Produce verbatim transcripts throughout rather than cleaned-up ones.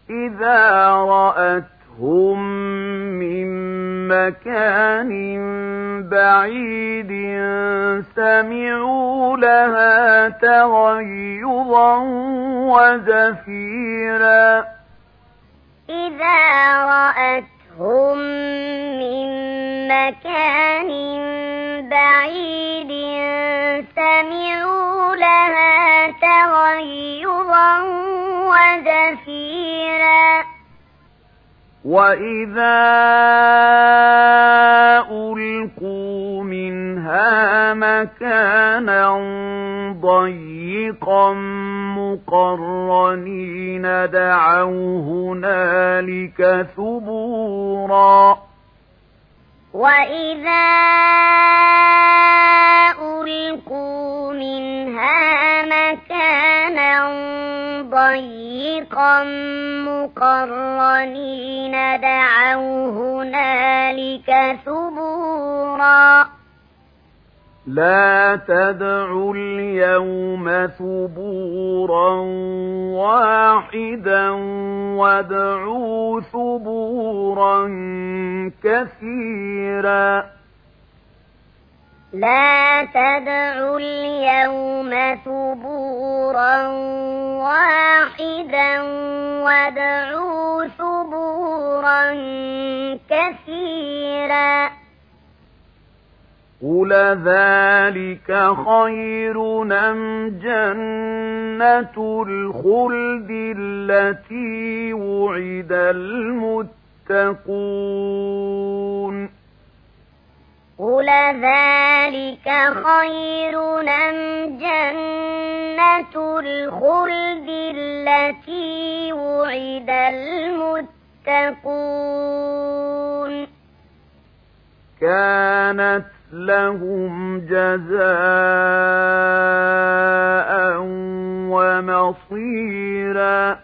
إذا رأتهم من مكان بعيد سمعوا لها تغيظا وزفيرا إذا رأتهم من مكان بعيد سمعوا لها تغيظا وزفيرا وإذا ألقوا منها مكانا ضيقا مقرنين دعوا هنالك ثبورا وإذا ألقوا منها مكانا ضيقا مقرنين دعوا هنالك ثبورا لا تدعوا اليوم ثبورا واحدا وادعوا ثبورا كثيرا لا تدعوا اليوم ثبورا واحدا وادعوا ثبورا كثيرا قل ذلك خير أم جنة الخلد التي وعد المتقون قل ذلك خير أم جنة الخلد التي وعد المتقون كانت لهم جزاء ومصيرا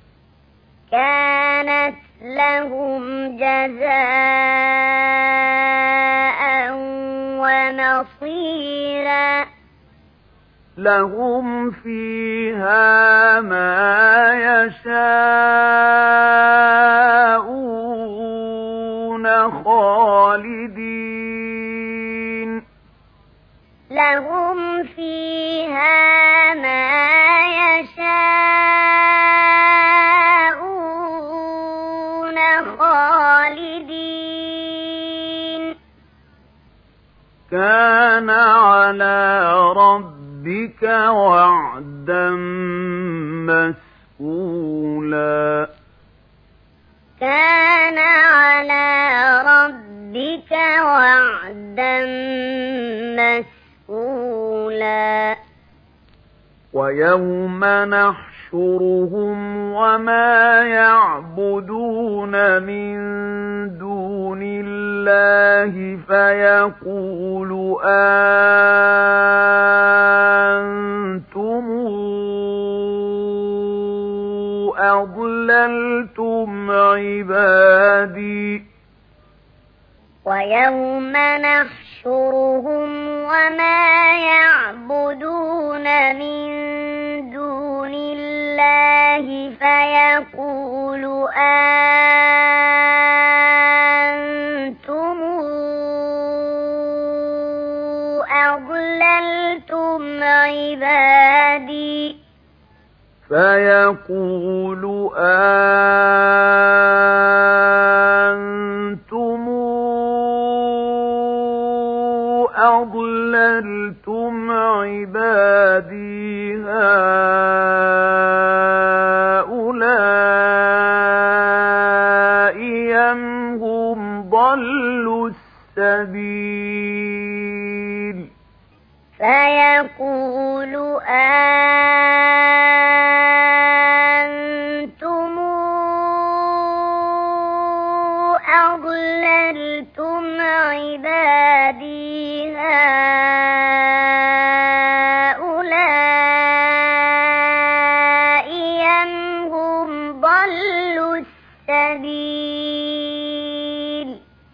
كانت لهم جزاء ومصيرا لهم فيها ما يشاءون خالدين لهم فيها ما يشاءون خالدين كان على ربك وعدا مسئولا كان على ربك وعدا مسئولا ويوم نحشرهم وما يعبدون من دون الله فيقول أنتم أضللتم عبادي ويوم نحشرهم وما يعبدون من دون الله فيقول أنتم أضللتم عبادي فيقول أنتم أضللتم عبادي هؤلاء أم هم ضلوا السبيل فيقول أنتم أضللتم عبادي هؤلاء أم هم ضلوا السبيل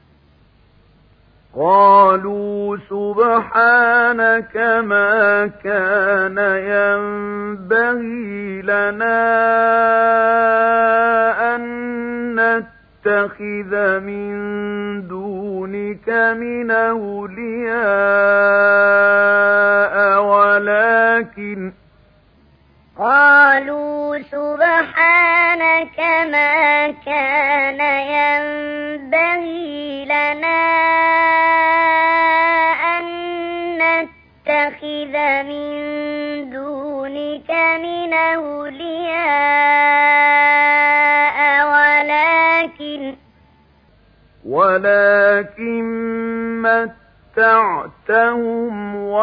قالوا سبحانك ما كان ينبغي لنا نتخذ من دونك من أولياء ولكن قالوا سبحانك ما كان ينبغي لنا أن نتخذ من دونك من أولياء ولكن ولكن متعتهم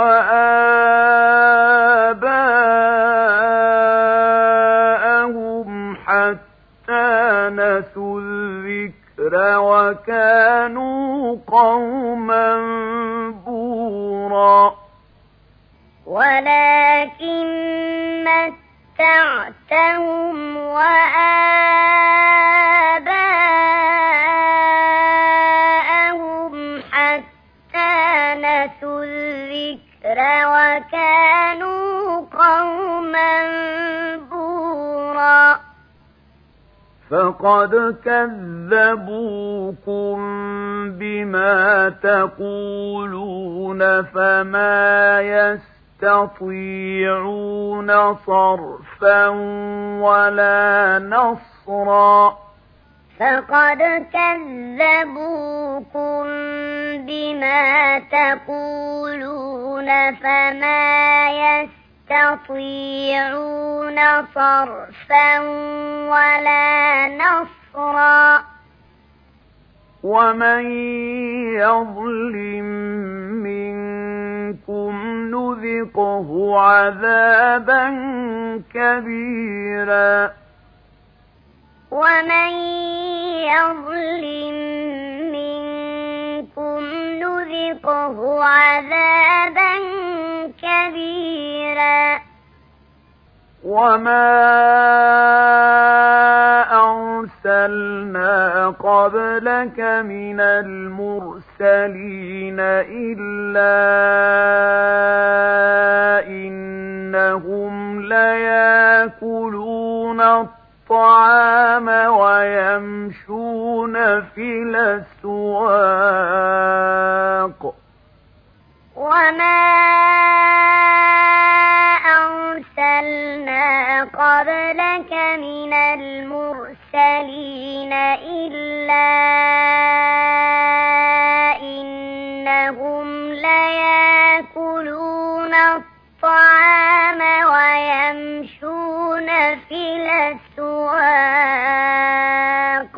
وآباءهم حتى نسوا الذكر وكانوا قوما بورا ولكن متعتهم وآباءهم حتى نسوا الذكر وكانوا قوما بورا فقد كذبوكم بما تقولون فما يستطيعون صرفا ولا نصرا فقد كذبوكم بما تقولون فما يستطيعون صرفا ولا نصرا ومن يظلم منكم نذقه عذابا كبيرا ومن يظلم منكم نذقه عذابا كبيرا وما أرسلنا قبلك من المرسلين إلا إنهم ليأكلون الطعام ويمشون في الأسواق وما أرسلنا قبلك من المرسلين إلا إنهم ليأكلون الطعام ويمشون في الأسواق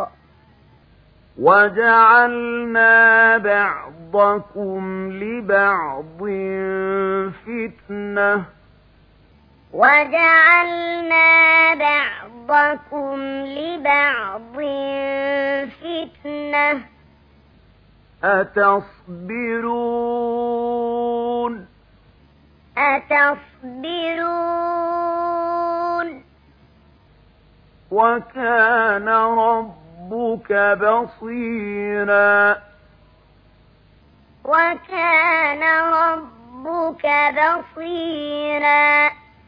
وجعلنا بعضكم لبعض فتنة وجعلنا بعضكم لبعض فتنة أتصبرون أتصبرون وكان ربك بصيرا وكان ربك بصيرا